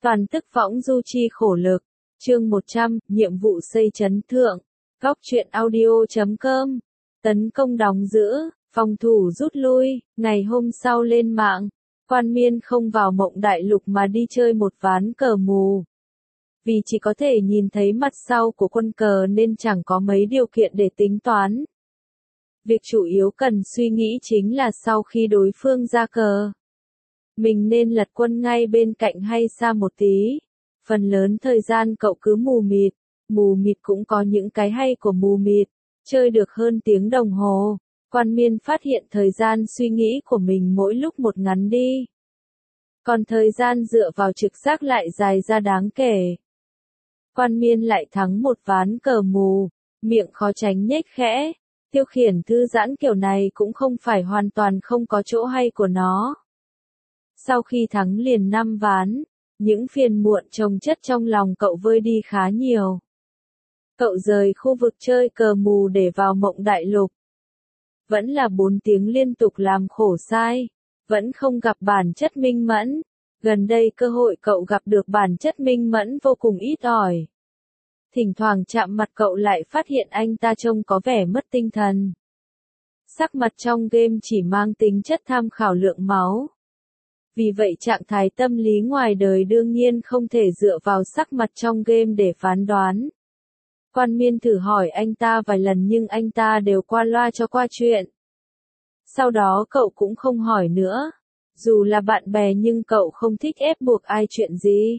Toàn tức võng du chi khổ lực. Chương 100, nhiệm vụ xây trấn thượng. Góc truyện audio.com. Tấn công đóng giữ, phòng thủ rút lui, ngày hôm sau lên mạng. Quan Miên không vào Mộng Đại Lục mà đi chơi một ván cờ mù. Vì chỉ có thể nhìn thấy mặt sau của quân cờ nên chẳng có mấy điều kiện để tính toán. Việc chủ yếu cần suy nghĩ chính là sau khi đối phương ra cờ, mình nên lật quân ngay bên cạnh hay xa một tí. Phần lớn thời gian cậu cứ mù mịt cũng có những cái hay của mù mịt, chơi được hơn tiếng đồng hồ. Quan Miên phát hiện thời gian suy nghĩ của mình mỗi lúc một ngắn đi. Còn thời gian dựa vào trực giác lại dài ra đáng kể. Quan Miên lại thắng một ván cờ mù, miệng khó tránh nhếch khẽ. Tiêu khiển thư giãn kiểu này cũng không phải hoàn toàn không có chỗ hay của nó. Sau khi thắng liền 5 ván, những phiền muộn chồng chất trong lòng cậu vơi đi khá nhiều. Cậu rời khu vực chơi cờ mù để vào Mộng Đại Lục. Vẫn là 4 tiếng liên tục làm khổ sai, vẫn không gặp bản chất minh mẫn. Gần đây cơ hội cậu gặp được bản chất minh mẫn vô cùng ít ỏi. Thỉnh thoảng chạm mặt cậu lại phát hiện anh ta trông có vẻ mất tinh thần. Sắc mặt trong game chỉ mang tính chất tham khảo lượng máu. Vì vậy trạng thái tâm lý ngoài đời đương nhiên không thể dựa vào sắc mặt trong game để phán đoán. Quan Miên thử hỏi anh ta vài lần nhưng anh ta đều qua loa cho qua chuyện. Sau đó cậu cũng không hỏi nữa. Dù là bạn bè nhưng cậu không thích ép buộc ai chuyện gì.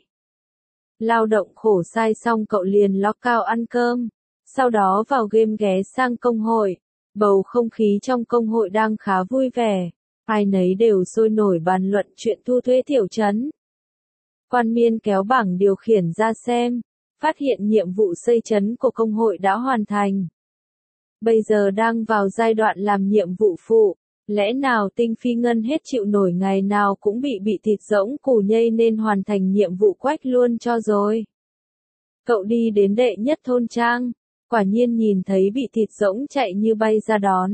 Lao động khổ sai xong cậu liền ló cao ăn cơm. Sau đó vào game ghé sang công hội. Bầu không khí trong công hội đang khá vui vẻ. Ai nấy đều sôi nổi bàn luận chuyện thu thuế tiểu trấn. Quan Miên kéo bảng điều khiển ra xem. Phát hiện nhiệm vụ xây trấn của công hội đã hoàn thành. Bây giờ đang vào giai đoạn làm nhiệm vụ phụ. Lẽ nào Tinh Phi Ngân hết chịu nổi ngày nào cũng bị thịt rỗng củ nhây nên hoàn thành nhiệm vụ quách luôn cho rồi. Cậu đi đến đệ nhất thôn trang, quả nhiên nhìn thấy bị thịt rỗng chạy như bay ra đón.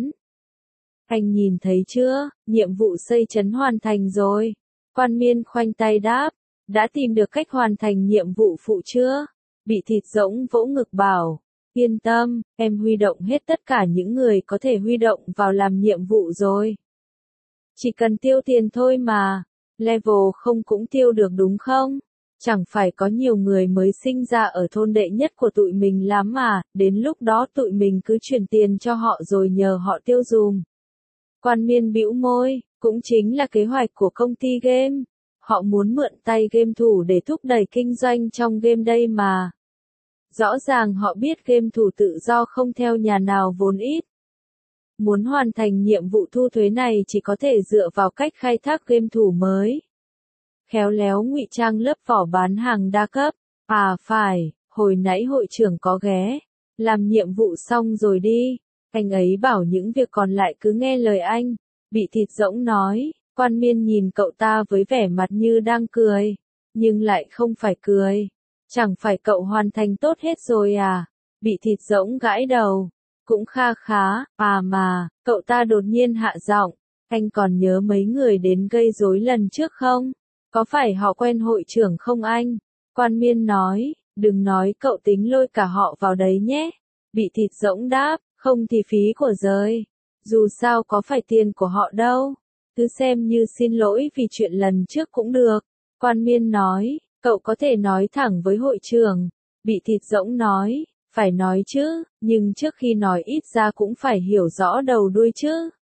Anh nhìn thấy chưa, nhiệm vụ xây trấn hoàn thành rồi. Quan Miên khoanh tay đáp, đã tìm được cách hoàn thành nhiệm vụ phụ chưa? Bị thịt rỗng vỗ ngực bảo. Yên tâm, em huy động hết tất cả những người có thể huy động vào làm nhiệm vụ rồi. Chỉ cần tiêu tiền thôi mà, level không cũng tiêu được đúng không? Chẳng phải có nhiều người mới sinh ra ở thôn đệ nhất của tụi mình lắm mà, đến lúc đó tụi mình cứ chuyển tiền cho họ rồi nhờ họ tiêu dùm. Quan Miên bĩu môi, cũng chính là kế hoạch của công ty game. Họ muốn mượn tay game thủ để thúc đẩy kinh doanh trong game đây mà. Rõ ràng họ biết game thủ tự do không theo nhà nào vốn ít. Muốn hoàn thành nhiệm vụ thu thuế này chỉ có thể dựa vào cách khai thác game thủ mới. Khéo léo ngụy trang lớp vỏ bán hàng đa cấp. À phải, hồi nãy hội trưởng có ghé. Làm nhiệm vụ xong rồi đi. Anh ấy bảo những việc còn lại cứ nghe lời anh. Bị thịt rỗng nói. Quan Miên nhìn cậu ta với vẻ mặt như đang cười. Nhưng lại không phải cười. Chẳng phải cậu hoàn thành tốt hết rồi à? Bị thịt rỗng gãi đầu. Cũng kha khá, à mà, cậu ta đột nhiên hạ giọng. Anh còn nhớ mấy người đến gây rối lần trước không? Có phải họ quen hội trưởng không anh? Quan Miên nói, đừng nói cậu tính lôi cả họ vào đấy nhé. Bị thịt rỗng đáp, không thì phí của rời. Dù sao có phải tiền của họ đâu. Cứ xem như xin lỗi vì chuyện lần trước cũng được. Quan Miên nói. Cậu có thể nói thẳng với hội trưởng. Bị thịt rỗng nói, phải nói chứ, nhưng trước khi nói ít ra cũng phải hiểu rõ đầu đuôi chứ.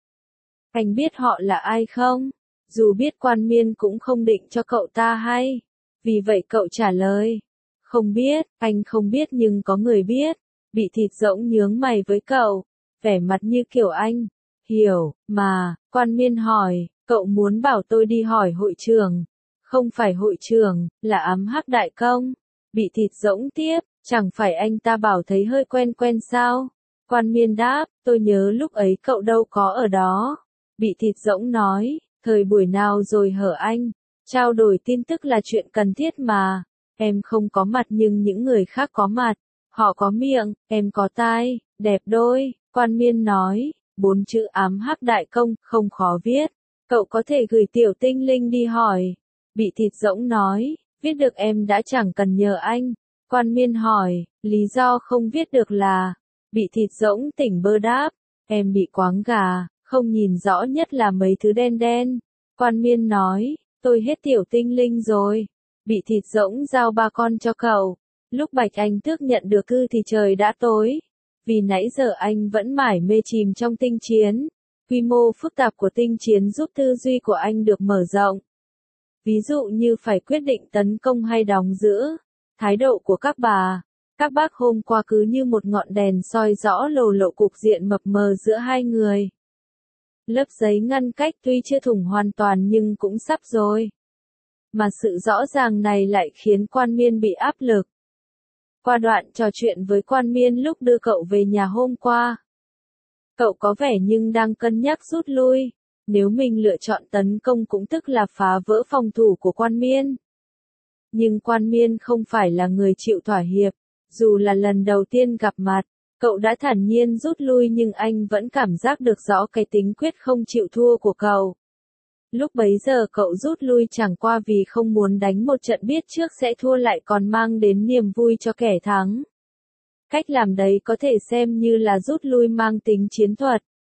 Anh biết họ là ai không? Dù biết Quan Miên cũng không định cho cậu ta hay. Vì vậy cậu trả lời. Không biết, anh không biết nhưng có người biết. Bị thịt rỗng nhướng mày với cậu. Vẻ mặt như kiểu anh. Hiểu, mà, Quan Miên hỏi, cậu muốn bảo tôi đi hỏi hội trưởng. Không phải hội trưởng, là ám hắc đại công. Bị thịt rỗng tiếp, chẳng phải anh ta bảo thấy hơi quen quen sao? Quan Miên đáp, tôi nhớ lúc ấy cậu đâu có ở đó. Bị thịt rỗng nói, thời buổi nào rồi hở anh? Trao đổi tin tức là chuyện cần thiết mà. Em không có mặt nhưng những người khác có mặt. Họ có miệng, em có tai, đẹp đôi. Quan Miên nói, 4 chữ ám hắc đại công, không khó viết. Cậu có thể gửi tiểu tinh linh đi hỏi. Bị thịt rỗng nói, Viết được em đã chẳng cần nhờ anh. Quan Miên hỏi, lý do không viết được là, bị thịt rỗng tỉnh bơ đáp, em bị quáng gà, không nhìn rõ nhất là mấy thứ đen đen. Quan Miên nói, tôi hết tiểu tinh linh rồi. Bị thịt rỗng giao 3 con cho cậu. Lúc Bạch Anh Tước nhận được thư thì trời đã tối. Vì nãy giờ anh vẫn mải mê chìm trong tinh chiến. Quy mô phức tạp của tinh chiến giúp tư duy của anh được mở rộng. Ví dụ như phải quyết định tấn công hay đóng giữ. Thái độ của các bà, các bác hôm qua cứ như một ngọn đèn soi rõ lồ lộ cục diện mập mờ giữa hai người. Lớp giấy ngăn cách tuy chưa thủng hoàn toàn nhưng cũng sắp rồi. Mà sự rõ ràng này lại khiến Quan Miên bị áp lực. Qua đoạn trò chuyện với Quan Miên lúc đưa cậu về nhà hôm qua. Cậu có vẻ nhưng đang cân nhắc rút lui. Nếu mình lựa chọn tấn công cũng tức là phá vỡ phòng thủ của Quan Miên. Nhưng Quan Miên không phải là người chịu thỏa hiệp. Dù là lần đầu tiên gặp mặt, cậu đã thản nhiên rút lui nhưng anh vẫn cảm giác được rõ cái tính quyết không chịu thua của cậu. Lúc bấy giờ cậu rút lui chẳng qua vì không muốn đánh một trận biết trước sẽ thua lại còn mang đến niềm vui cho kẻ thắng. Cách làm đấy có thể xem như là rút lui mang tính chiến thuật.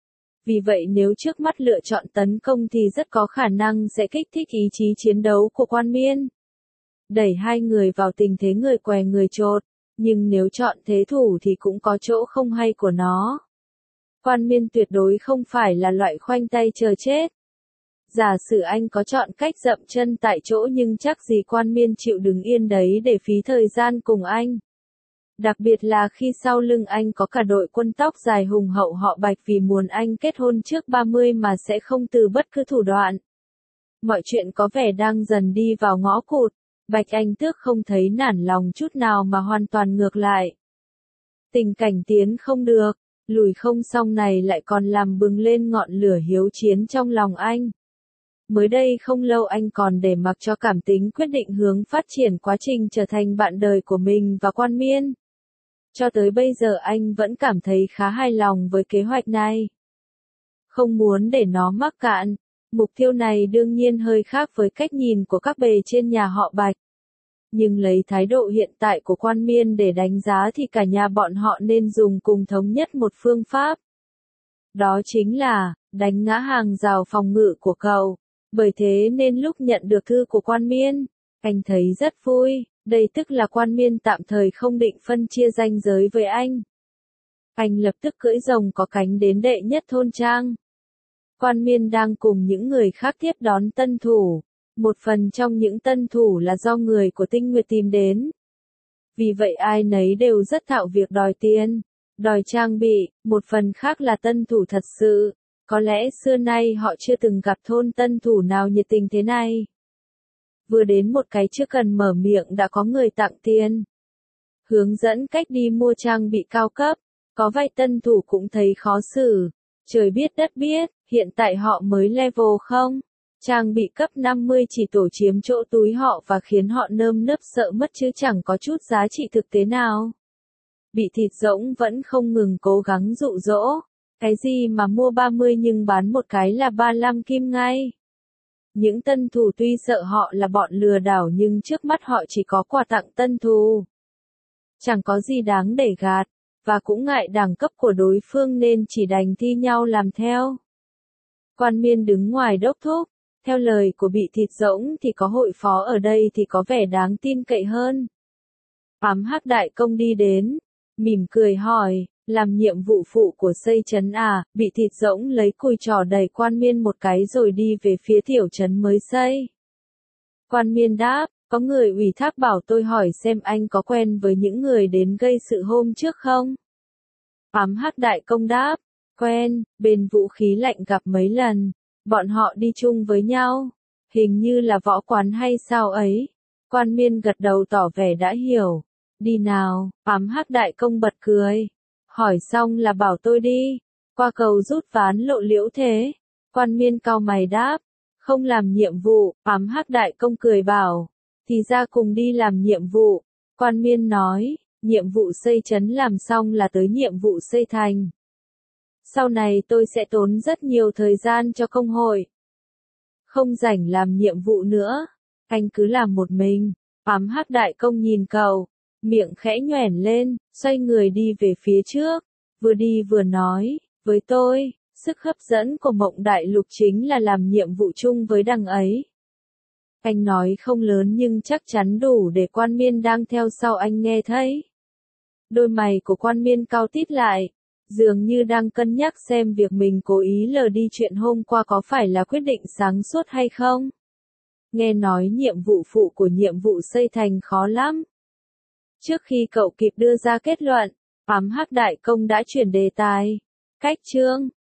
Vì vậy nếu trước mắt lựa chọn tấn công thì rất có khả năng sẽ kích thích ý chí chiến đấu của Quan Miên. Đẩy hai người vào tình thế người què người chột, nhưng nếu chọn thế thủ thì cũng có chỗ không hay của nó. Quan Miên tuyệt đối không phải là loại khoanh tay chờ chết. Giả sử anh có chọn cách dậm chân tại chỗ nhưng chắc gì Quan Miên chịu đứng yên đấy để phí thời gian cùng anh. Đặc biệt là khi sau lưng anh có cả đội quân tóc dài hùng hậu họ Bạch vì muốn anh kết hôn trước 30 mà sẽ không từ bất cứ thủ đoạn. Mọi chuyện có vẻ đang dần đi vào ngõ cụt. Bạch Anh Tước không thấy nản lòng chút nào mà hoàn toàn ngược lại. Tình cảnh tiến không được, lùi không xong này lại còn làm bừng lên ngọn lửa hiếu chiến trong lòng anh. Mới đây không lâu anh còn để mặc cho cảm tính quyết định hướng phát triển quá trình trở thành bạn đời của mình và Quan Miên. Cho tới bây giờ anh vẫn cảm thấy khá hài lòng với kế hoạch này. Không muốn để nó mắc cạn, mục tiêu này đương nhiên hơi khác với cách nhìn của các bề trên nhà họ Bạch. Nhưng lấy thái độ hiện tại của Quan Miên để đánh giá thì cả nhà bọn họ nên dùng cùng thống nhất một phương pháp. Đó chính là, đánh ngã hàng rào phòng ngự của cậu. Bởi thế nên lúc nhận được thư của Quan Miên, anh thấy rất vui, đây tức là Quan Miên tạm thời không định phân chia ranh giới với anh. Anh lập tức cưỡi rồng có cánh đến đệ nhất thôn trang. Quan Miên đang cùng những người khác tiếp đón tân thủ. Một phần trong những tân thủ là do người của Tinh Nguyệt tìm đến. Vì vậy ai nấy đều rất thạo việc đòi tiền, đòi trang bị, một phần khác là tân thủ thật sự. Có lẽ xưa nay họ chưa từng gặp thôn tân thủ nào nhiệt tình thế này. Vừa đến một cái chưa cần mở miệng đã có người tặng tiền. Hướng dẫn cách đi mua trang bị cao cấp, có vài tân thủ cũng thấy khó xử. Trời biết đất biết, hiện tại họ mới level không? Trang bị cấp 50 chỉ tổ chiếm chỗ túi họ và khiến họ nơm nớp sợ mất chứ chẳng có chút giá trị thực tế nào. Bị thịt rỗng vẫn không ngừng cố gắng dụ dỗ. Cái gì mà mua 30 nhưng bán một cái là 35 kim ngay. Những tân thủ tuy sợ họ là bọn lừa đảo nhưng trước mắt họ chỉ có quà tặng tân thủ. Chẳng có gì đáng để gạt, và cũng ngại đẳng cấp của đối phương nên chỉ đành thi nhau làm theo. Quan Miên đứng ngoài đốc thúc. Theo lời của bị thịt rỗng thì có hội phó ở đây thì có vẻ đáng tin cậy hơn. Ám Hắc Đại Công đi đến, mỉm cười hỏi, làm nhiệm vụ phụ của xây trấn à? Bị thịt rỗng lấy cùi trỏ đẩy Quan Miên một cái rồi đi về phía tiểu trấn mới xây. Quan Miên đáp, có người ủy thác bảo tôi hỏi xem anh có quen với những người đến gây sự hôm trước không? Ám Hắc Đại Công đáp, quen, bên vũ khí lạnh gặp mấy lần. Bọn họ đi chung với nhau, hình như là võ quán hay sao ấy. Quan Miên gật đầu tỏ vẻ đã hiểu. Đi nào, Ám Hắc Đại Công bật cười. Hỏi xong là bảo tôi đi. Qua cầu rút ván lộ liễu thế. Quan Miên cau mày đáp. Không làm nhiệm vụ, Ám Hắc Đại Công cười bảo. Thì ra cùng đi làm nhiệm vụ. Quan Miên nói, nhiệm vụ xây trấn làm xong là tới nhiệm vụ xây thành. Sau này tôi sẽ tốn rất nhiều thời gian cho công hội. Không rảnh làm nhiệm vụ nữa. Anh cứ làm một mình. Hắc đại công nhìn cậu, miệng khẽ nhoẻn lên, xoay người đi về phía trước, vừa đi vừa nói, với tôi, sức hấp dẫn của Mộng Đại Lục chính là làm nhiệm vụ chung với đằng ấy. Anh nói không lớn nhưng chắc chắn đủ để Quan Miên đang theo sau anh nghe thấy. Đôi mày của Quan Miên cau tít lại, dường như đang cân nhắc xem việc mình cố ý lờ đi chuyện hôm qua có phải là quyết định sáng suốt hay không. Nghe nói nhiệm vụ phụ của nhiệm vụ xây thành khó lắm. Trước khi cậu kịp đưa ra kết luận, Hắc đại công đã chuyển đề tài. Cách chương